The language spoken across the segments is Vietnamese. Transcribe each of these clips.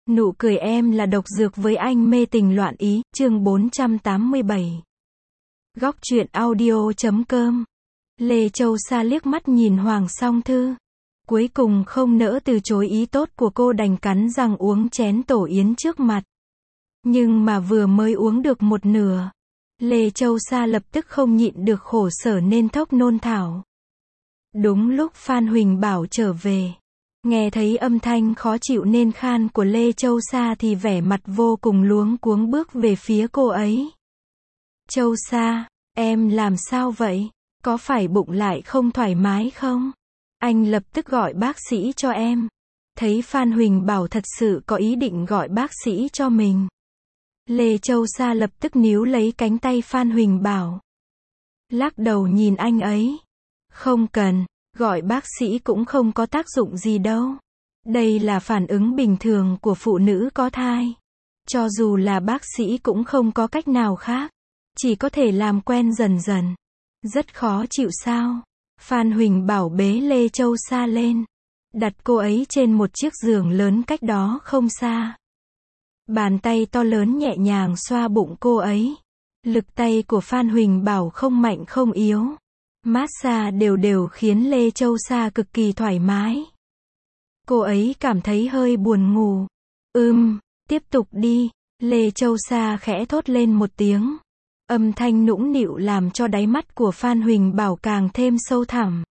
Nụ cười em là độc dược với anh mê tình loạn ý, chương 487. Góc truyện audio.com. Lê Châu Sa liếc mắt nhìn Hoàng Song Thư. Cuối cùng không nỡ từ chối ý tốt của cô, đành cắn răng uống chén tổ yến trước mặt. Nhưng mà vừa mới uống được một nửa, Lê Châu Sa lập tức không nhịn được khổ sở nên thốc nôn thảo. Đúng lúc Phan Huỳnh Bảo trở về, nghe thấy âm thanh khó chịu nên khan của Lê Châu Sa thì vẻ mặt vô cùng luống cuống bước về phía cô ấy. Châu Sa, em làm sao vậy? Có phải bụng lại không thoải mái không? Anh lập tức gọi bác sĩ cho em. Thấy Phan Huỳnh Bảo thật sự có ý định gọi bác sĩ cho mình, Lê Châu Sa lập tức níu lấy cánh tay Phan Huỳnh Bảo, lắc đầu nhìn anh ấy. Không cần, gọi bác sĩ cũng không có tác dụng gì đâu. Đây là phản ứng bình thường của phụ nữ có thai. Cho dù là bác sĩ cũng không có cách nào khác. Chỉ có thể làm quen dần dần. Rất khó chịu sao? Phan Huỳnh Bảo bế Lê Châu Sa lên, đặt cô ấy trên một chiếc giường lớn cách đó không xa. Bàn tay to lớn nhẹ nhàng xoa bụng cô ấy. Lực tay của Phan Huỳnh Bảo không mạnh không yếu. Massage đều đều khiến Lê Châu Sa cực kỳ thoải mái. Cô ấy cảm thấy hơi buồn ngủ. Tiếp tục đi. Lê Châu Sa khẽ thốt lên một tiếng. Âm thanh nũng nịu làm cho đáy mắt của Phan Huỳnh Bảo càng thêm sâu thẳm.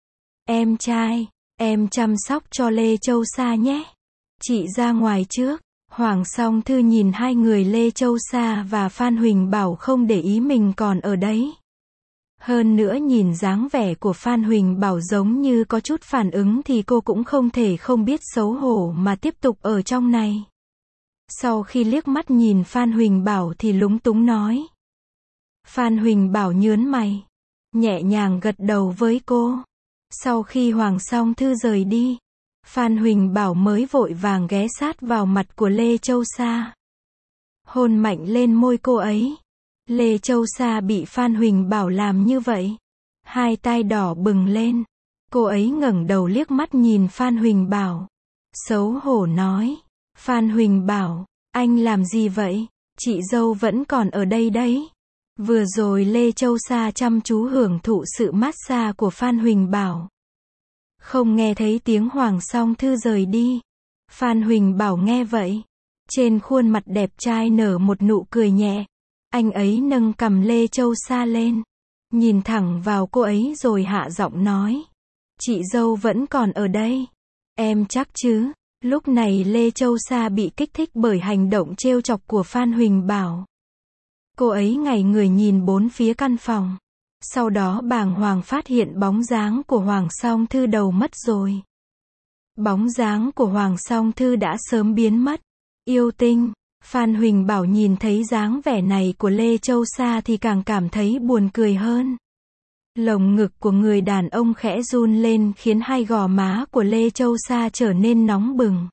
Em trai, em chăm sóc cho Lê Châu Sa nhé. Chị ra ngoài trước. Hoàng Song Thư nhìn hai người Lê Châu Sa và Phan Huỳnh Bảo không để ý mình còn ở đấy. Hơn nữa nhìn dáng vẻ của Phan Huỳnh Bảo giống như có chút phản ứng thì cô cũng không thể không biết xấu hổ mà tiếp tục ở trong này. Sau khi liếc mắt nhìn Phan Huỳnh Bảo thì lúng túng nói. Phan Huỳnh Bảo nhớn mày, nhẹ nhàng gật đầu với cô. Sau khi Hoàng Song Thư rời đi, Phan Huỳnh Bảo mới vội vàng ghé sát vào mặt của Lê Châu Sa, hôn mạnh lên môi cô ấy. Lê Châu Sa bị Phan Huỳnh Bảo làm như vậy, hai tai đỏ bừng lên. Cô ấy ngẩng đầu liếc mắt nhìn Phan Huỳnh Bảo, xấu hổ nói. Phan Huỳnh Bảo, anh làm gì vậy? Chị dâu vẫn còn ở đây đấy. Vừa rồi Lê Châu Sa chăm chú hưởng thụ sự massage của Phan Huỳnh Bảo, không nghe thấy tiếng Hoàng Song Thư rời đi. Phan Huỳnh Bảo nghe vậy, trên khuôn mặt đẹp trai nở một nụ cười nhẹ. Anh ấy nâng cằm Lê Châu Sa lên, nhìn thẳng vào cô ấy rồi hạ giọng nói. Chị dâu vẫn còn ở đây. Em chắc chứ? Lúc này Lê Châu Sa bị kích thích bởi hành động trêu chọc của Phan Huỳnh Bảo. Cô ấy ngảy người nhìn bốn phía căn phòng. Sau đó bàng hoàng phát hiện bóng dáng của Hoàng Song Thư đầu mất rồi. Bóng dáng của Hoàng Song Thư đã sớm biến mất. Yêu tinh. Phan Huỳnh Bảo nhìn thấy dáng vẻ này của Lê Châu Sa thì càng cảm thấy buồn cười hơn. Lồng ngực của người đàn ông khẽ run lên khiến hai gò má của Lê Châu Sa trở nên nóng bừng.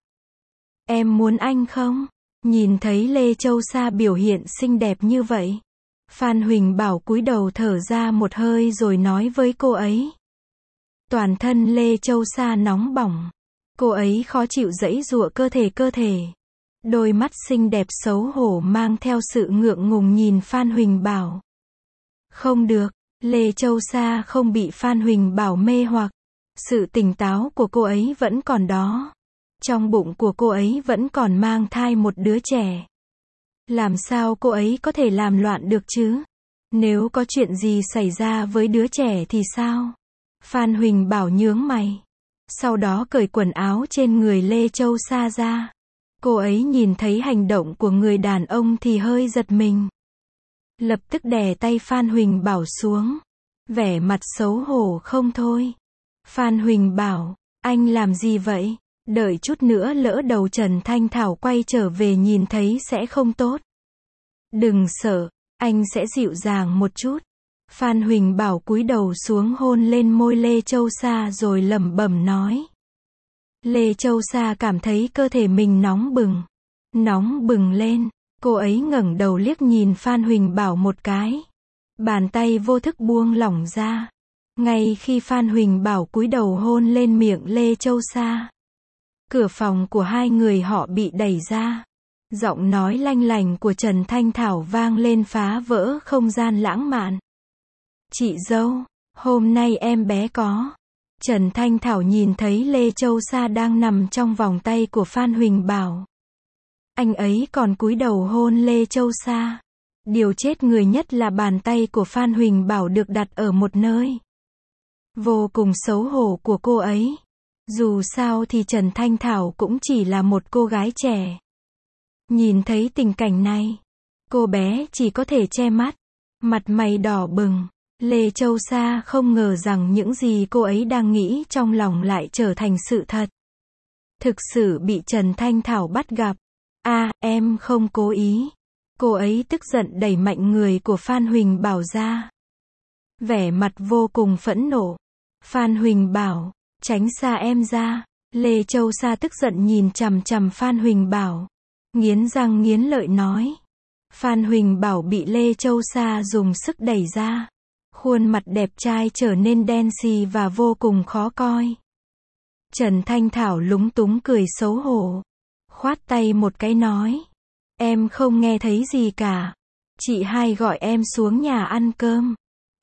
Em muốn anh không? Nhìn thấy Lê Châu Sa biểu hiện xinh đẹp như vậy, Phan Huỳnh Bảo cúi đầu thở ra một hơi rồi nói với cô ấy. Toàn thân Lê Châu Sa nóng bỏng. Cô ấy khó chịu giãy giụa cơ thể. Đôi mắt xinh đẹp xấu hổ mang theo sự ngượng ngùng nhìn Phan Huỳnh Bảo. Không được, Lê Châu Sa không bị Phan Huỳnh Bảo mê hoặc. Sự tỉnh táo của cô ấy vẫn còn đó. Trong bụng của cô ấy vẫn còn mang thai một đứa trẻ. Làm sao cô ấy có thể làm loạn được chứ? Nếu có chuyện gì xảy ra với đứa trẻ thì sao? Phan Huỳnh Bảo nhướng mày. Sau đó cởi quần áo trên người Lê Châu Sa ra. Cô ấy nhìn thấy hành động của người đàn ông thì hơi giật mình. Lập tức đè tay Phan Huỳnh Bảo xuống. Vẻ mặt xấu hổ không thôi. Phan Huỳnh Bảo, anh làm gì vậy? Đợi chút nữa lỡ đầu Trần Thanh Thảo quay trở về nhìn thấy sẽ không tốt. Đừng sợ, anh sẽ dịu dàng một chút. Phan Huỳnh Bảo cúi đầu xuống hôn lên môi Lê Châu Sa rồi lẩm bẩm nói. Lê Châu Sa cảm thấy cơ thể mình nóng bừng lên. Cô ấy ngẩng đầu liếc nhìn Phan Huỳnh Bảo một cái. Bàn tay vô thức buông lỏng ra. Ngay khi Phan Huỳnh Bảo cúi đầu hôn lên miệng Lê Châu Sa, Cửa phòng của hai người họ bị đẩy ra. Giọng nói lanh lành của Trần Thanh Thảo vang lên phá vỡ không gian lãng mạn. Chị dâu, hôm nay em bé có. Trần Thanh Thảo nhìn thấy Lê Châu Sa đang nằm trong vòng tay của Phan Huỳnh Bảo. Anh ấy còn cúi đầu hôn Lê Châu Sa. Điều chết người nhất là bàn tay của Phan Huỳnh Bảo được đặt ở một nơi vô cùng xấu hổ của cô ấy. Dù sao thì Trần Thanh Thảo cũng chỉ là một cô gái trẻ. Nhìn thấy tình cảnh này, cô bé chỉ có thể che mắt, mặt mày đỏ bừng. Lê Châu Sa không ngờ rằng những gì cô ấy đang nghĩ trong lòng lại trở thành sự thật. Thực sự bị Trần Thanh Thảo bắt gặp. Em không cố ý. Cô ấy tức giận đẩy mạnh người của Phan Huỳnh Bảo ra. Vẻ mặt vô cùng phẫn nộ. Phan Huỳnh Bảo, tránh xa em ra. Lê Châu Sa tức giận nhìn chằm chằm Phan Huỳnh Bảo. Nghiến răng nghiến lợi nói. Phan Huỳnh Bảo bị Lê Châu Sa dùng sức đẩy ra. Khuôn mặt đẹp trai trở nên đen xì và vô cùng khó coi. Trần Thanh Thảo lúng túng cười xấu hổ. Khoát tay một cái nói. Em không nghe thấy gì cả. Chị hai gọi em xuống nhà ăn cơm.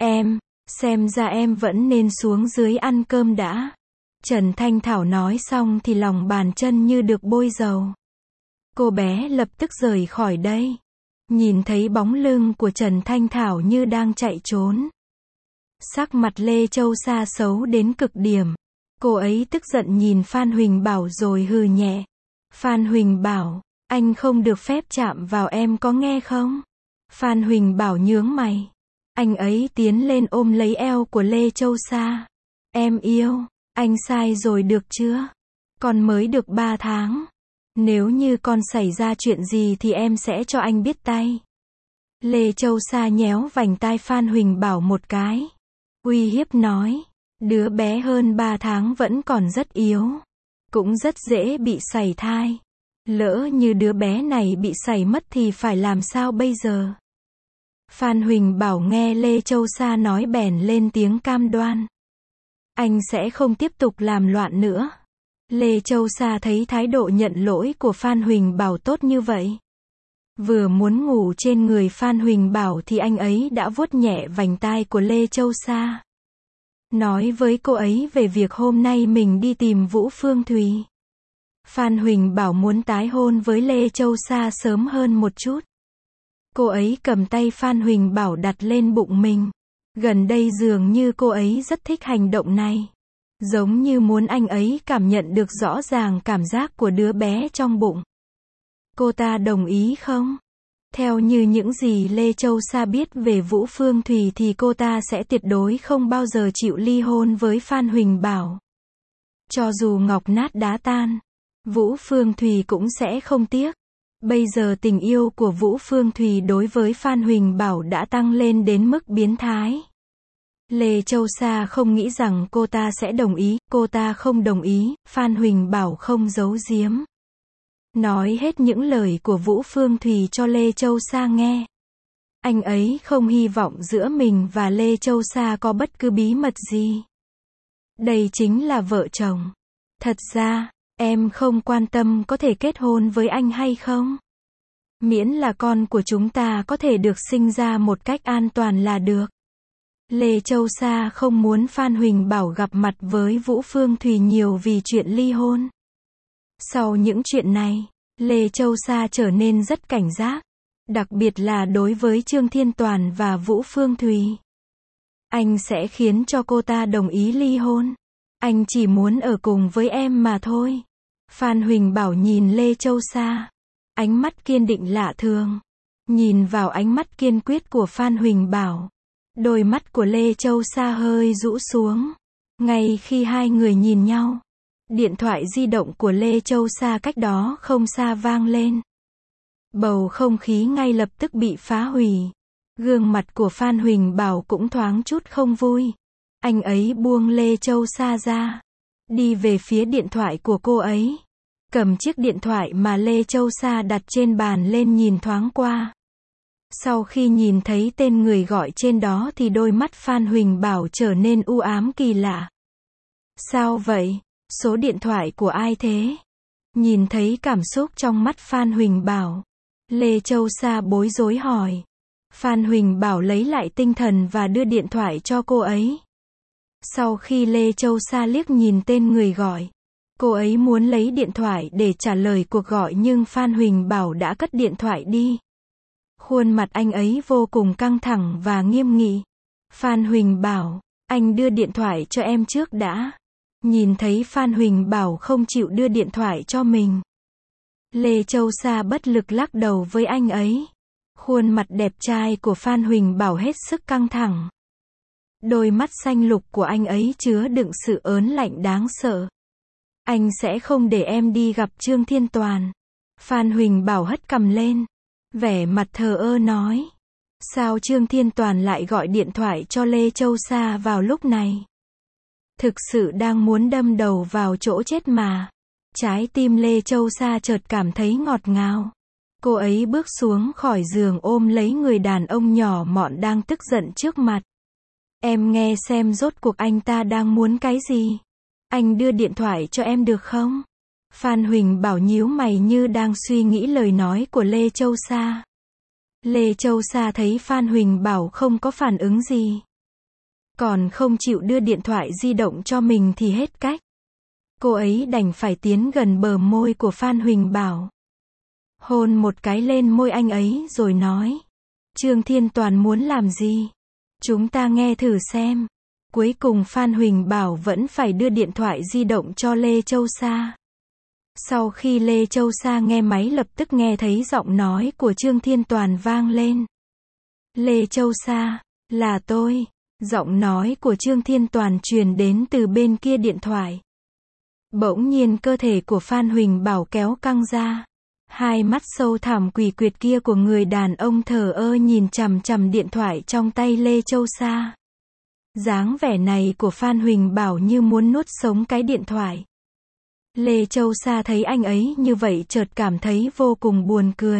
Xem ra em vẫn nên xuống dưới ăn cơm đã. Trần Thanh Thảo nói xong thì lòng bàn chân như được bôi dầu. Cô bé lập tức rời khỏi đây. Nhìn thấy bóng lưng của Trần Thanh Thảo như đang chạy trốn. Sắc mặt Lê Châu Sa xấu đến cực điểm. Cô ấy tức giận nhìn Phan Huỳnh Bảo rồi hừ nhẹ. Phan Huỳnh Bảo, anh không được phép chạm vào em có nghe không? Phan Huỳnh Bảo nhướng mày. Anh ấy tiến lên ôm lấy eo của Lê Châu Sa. Em yêu, anh sai rồi được chưa? Con mới được 3 tháng. Nếu như con xảy ra chuyện gì thì em sẽ cho anh biết tay. Lê Châu Sa nhéo vành tai Phan Huỳnh Bảo một cái. Uy hiếp nói. Đứa bé hơn 3 tháng vẫn còn rất yếu. Cũng rất dễ bị sảy thai. Lỡ như đứa bé này bị sảy mất thì phải làm sao bây giờ? Phan Huỳnh Bảo nghe Lê Châu Sa nói bèn lên tiếng cam đoan. Anh sẽ không tiếp tục làm loạn nữa. Lê Châu Sa thấy thái độ nhận lỗi của Phan Huỳnh Bảo tốt như vậy. Vừa muốn ngủ trên người Phan Huỳnh Bảo thì anh ấy đã vuốt nhẹ vành tai của Lê Châu Sa. Nói với cô ấy về việc hôm nay mình đi tìm Vũ Phương Thùy. Phan Huỳnh Bảo muốn tái hôn với Lê Châu Sa sớm hơn một chút. Cô ấy cầm tay Phan Huỳnh Bảo đặt lên bụng mình. Gần đây dường như cô ấy rất thích hành động này. Giống như muốn anh ấy cảm nhận được rõ ràng cảm giác của đứa bé trong bụng. Cô ta đồng ý không? Theo như những gì Lê Châu Sa biết về Vũ Phương Thùy thì cô ta sẽ tuyệt đối không bao giờ chịu ly hôn với Phan Huỳnh Bảo. Cho dù ngọc nát đá tan, Vũ Phương Thùy cũng sẽ không tiếc. Bây giờ tình yêu của Vũ Phương Thùy đối với Phan Huỳnh Bảo đã tăng lên đến mức biến thái. Lê Châu Sa không nghĩ rằng cô ta sẽ đồng ý, cô ta không đồng ý, Phan Huỳnh Bảo không giấu giếm. Nói hết những lời của Vũ Phương Thùy cho Lê Châu Sa nghe. Anh ấy không hy vọng giữa mình và Lê Châu Sa có bất cứ bí mật gì. Đây chính là vợ chồng. Thật ra, em không quan tâm có thể kết hôn với anh hay không. Miễn là con của chúng ta có thể được sinh ra một cách an toàn là được. Lê Châu Sa không muốn Phan Huỳnh Bảo gặp mặt với Vũ Phương Thùy nhiều vì chuyện ly hôn. Sau những chuyện này, Lê Châu Sa trở nên rất cảnh giác. Đặc biệt là đối với Trương Thiên Toàn và Vũ Phương Thùy. Anh sẽ khiến cho cô ta đồng ý ly hôn. Anh chỉ muốn ở cùng với em mà thôi. Phan Huỳnh Bảo nhìn Lê Châu Sa. Ánh mắt kiên định lạ thường. Nhìn vào ánh mắt kiên quyết của Phan Huỳnh Bảo. Đôi mắt của Lê Châu Sa hơi rũ xuống. Ngay khi hai người nhìn nhau, điện thoại di động của Lê Châu Sa cách đó không xa vang lên. Bầu không khí ngay lập tức bị phá hủy. Gương mặt của Phan Huỳnh Bảo cũng thoáng chút không vui. Anh ấy buông Lê Châu Sa ra. Đi về phía điện thoại của cô ấy. Cầm chiếc điện thoại mà Lê Châu Sa đặt trên bàn lên nhìn thoáng qua. Sau khi nhìn thấy tên người gọi trên đó thì đôi mắt Phan Huỳnh Bảo trở nên u ám kỳ lạ. Sao vậy? Số điện thoại của ai thế? Nhìn thấy cảm xúc trong mắt Phan Huỳnh Bảo, Lê Châu Sa bối rối hỏi. Phan Huỳnh Bảo lấy lại tinh thần và đưa điện thoại cho cô ấy. Sau khi Lê Châu Sa liếc nhìn tên người gọi, cô ấy muốn lấy điện thoại để trả lời cuộc gọi nhưng Phan Huỳnh Bảo đã cất điện thoại đi. Khuôn mặt anh ấy vô cùng căng thẳng và nghiêm nghị. Phan Huỳnh Bảo, anh đưa điện thoại cho em trước đã. Nhìn thấy Phan Huỳnh Bảo không chịu đưa điện thoại cho mình, Lê Châu Sa bất lực lắc đầu với anh ấy. Khuôn mặt đẹp trai của Phan Huỳnh Bảo hết sức căng thẳng. Đôi mắt xanh lục của anh ấy chứa đựng sự ớn lạnh đáng sợ. Anh sẽ không để em đi gặp Trương Thiên Toàn. Phan Huỳnh Bảo hất cằm lên, vẻ mặt thờ ơ nói. Sao Trương Thiên Toàn lại gọi điện thoại cho Lê Châu Sa vào lúc này? Thực sự đang muốn đâm đầu vào chỗ chết mà. Trái tim Lê Châu Sa chợt cảm thấy ngọt ngào. Cô ấy bước xuống khỏi giường ôm lấy người đàn ông nhỏ mọn đang tức giận trước mặt. Em nghe xem rốt cuộc anh ta đang muốn cái gì? Anh đưa điện thoại cho em được không? Phan Huỳnh Bảo nhíu mày như đang suy nghĩ lời nói của Lê Châu Sa. Lê Châu Sa thấy Phan Huỳnh Bảo không có phản ứng gì, còn không chịu đưa điện thoại di động cho mình thì hết cách. Cô ấy đành phải tiến gần bờ môi của Phan Huỳnh Bảo, hôn một cái lên môi anh ấy rồi nói. Trương Thiên Toàn muốn làm gì? Chúng ta nghe thử xem. Cuối cùng Phan Huỳnh Bảo vẫn phải đưa điện thoại di động cho Lê Châu Sa. Sau khi Lê Châu Sa nghe máy lập tức nghe thấy giọng nói của Trương Thiên Toàn vang lên. Lê Châu Sa, là tôi. Giọng nói của Trương Thiên Toàn truyền đến từ bên kia điện thoại. Bỗng nhiên cơ thể của Phan Huỳnh Bảo kéo căng ra. Hai mắt sâu thẳm quỷ quyệt kia của người đàn ông thờ ơ nhìn chằm chằm điện thoại trong tay Lê Châu Sa. Dáng vẻ này của Phan Huỳnh Bảo như muốn nuốt sống cái điện thoại. Lê Châu Sa thấy anh ấy như vậy chợt cảm thấy vô cùng buồn cười.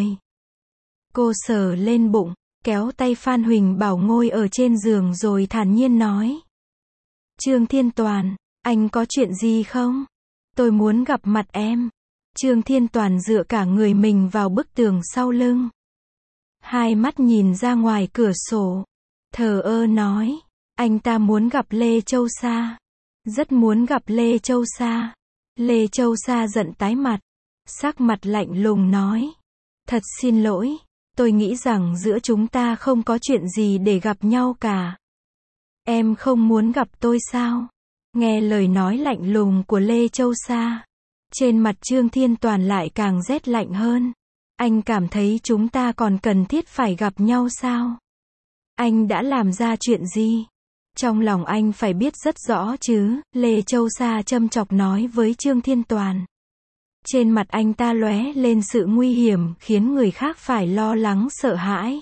Cô sờ lên bụng, kéo tay Phan Huỳnh Bảo ngồi ở trên giường rồi thản nhiên nói. Trương Thiên Toàn, anh có chuyện gì không? Tôi muốn gặp mặt em. Trương Thiên Toàn dựa cả người mình vào bức tường sau lưng. Hai mắt nhìn ra ngoài cửa sổ. Thờ ơ nói. Anh ta muốn gặp Lê Châu Sa. Rất muốn gặp Lê Châu Sa. Lê Châu Sa giận tái mặt. Sắc mặt lạnh lùng nói. Thật xin lỗi. Tôi nghĩ rằng giữa chúng ta không có chuyện gì để gặp nhau cả. Em không muốn gặp tôi sao? Nghe lời nói lạnh lùng của Lê Châu Sa, trên mặt Trương Thiên Toàn lại càng rét lạnh hơn. Anh cảm thấy chúng ta còn cần thiết phải gặp nhau sao? Anh đã làm ra chuyện gì? Trong lòng anh phải biết rất rõ chứ, Lê Châu Sa châm chọc nói với Trương Thiên Toàn. Trên mặt anh ta lóe lên sự nguy hiểm khiến người khác phải lo lắng sợ hãi.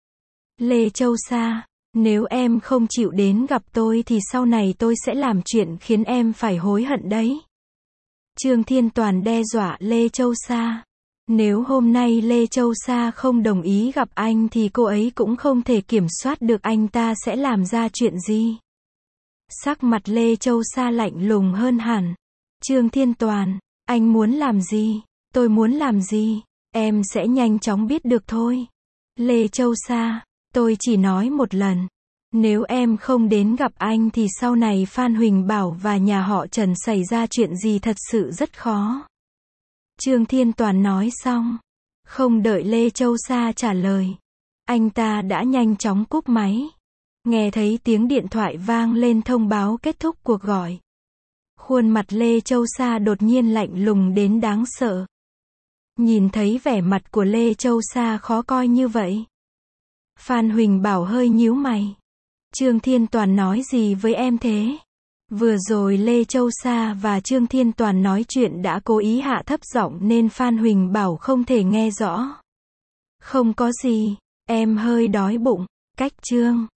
Lê Châu Sa, nếu em không chịu đến gặp tôi thì sau này tôi sẽ làm chuyện khiến em phải hối hận đấy. Trương Thiên Toàn đe dọa Lê Châu Sa. Nếu hôm nay Lê Châu Sa không đồng ý gặp anh thì cô ấy cũng không thể kiểm soát được anh ta sẽ làm ra chuyện gì. Sắc mặt Lê Châu Sa lạnh lùng hơn hẳn. Trương Thiên Toàn, anh muốn làm gì? Tôi muốn làm gì? Em sẽ nhanh chóng biết được thôi. Lê Châu Sa, tôi chỉ nói một lần. Nếu em không đến gặp anh thì sau này Phan Huỳnh Bảo và nhà họ Trần xảy ra chuyện gì thật sự rất khó. Trương Thiên Toàn nói xong, không đợi Lê Châu Sa trả lời, anh ta đã nhanh chóng cúp máy. Nghe thấy tiếng điện thoại vang lên thông báo kết thúc cuộc gọi. Khuôn mặt Lê Châu Sa đột nhiên lạnh lùng đến đáng sợ. Nhìn thấy vẻ mặt của Lê Châu Sa khó coi như vậy, Phan Huỳnh Bảo hơi nhíu mày. Trương Thiên Toàn nói gì với em thế? Vừa rồi Lê Châu Sa và Trương Thiên Toàn nói chuyện đã cố ý hạ thấp giọng nên Phan Huỳnh Bảo không thể nghe rõ. Không có gì, em hơi đói bụng. Cách Trương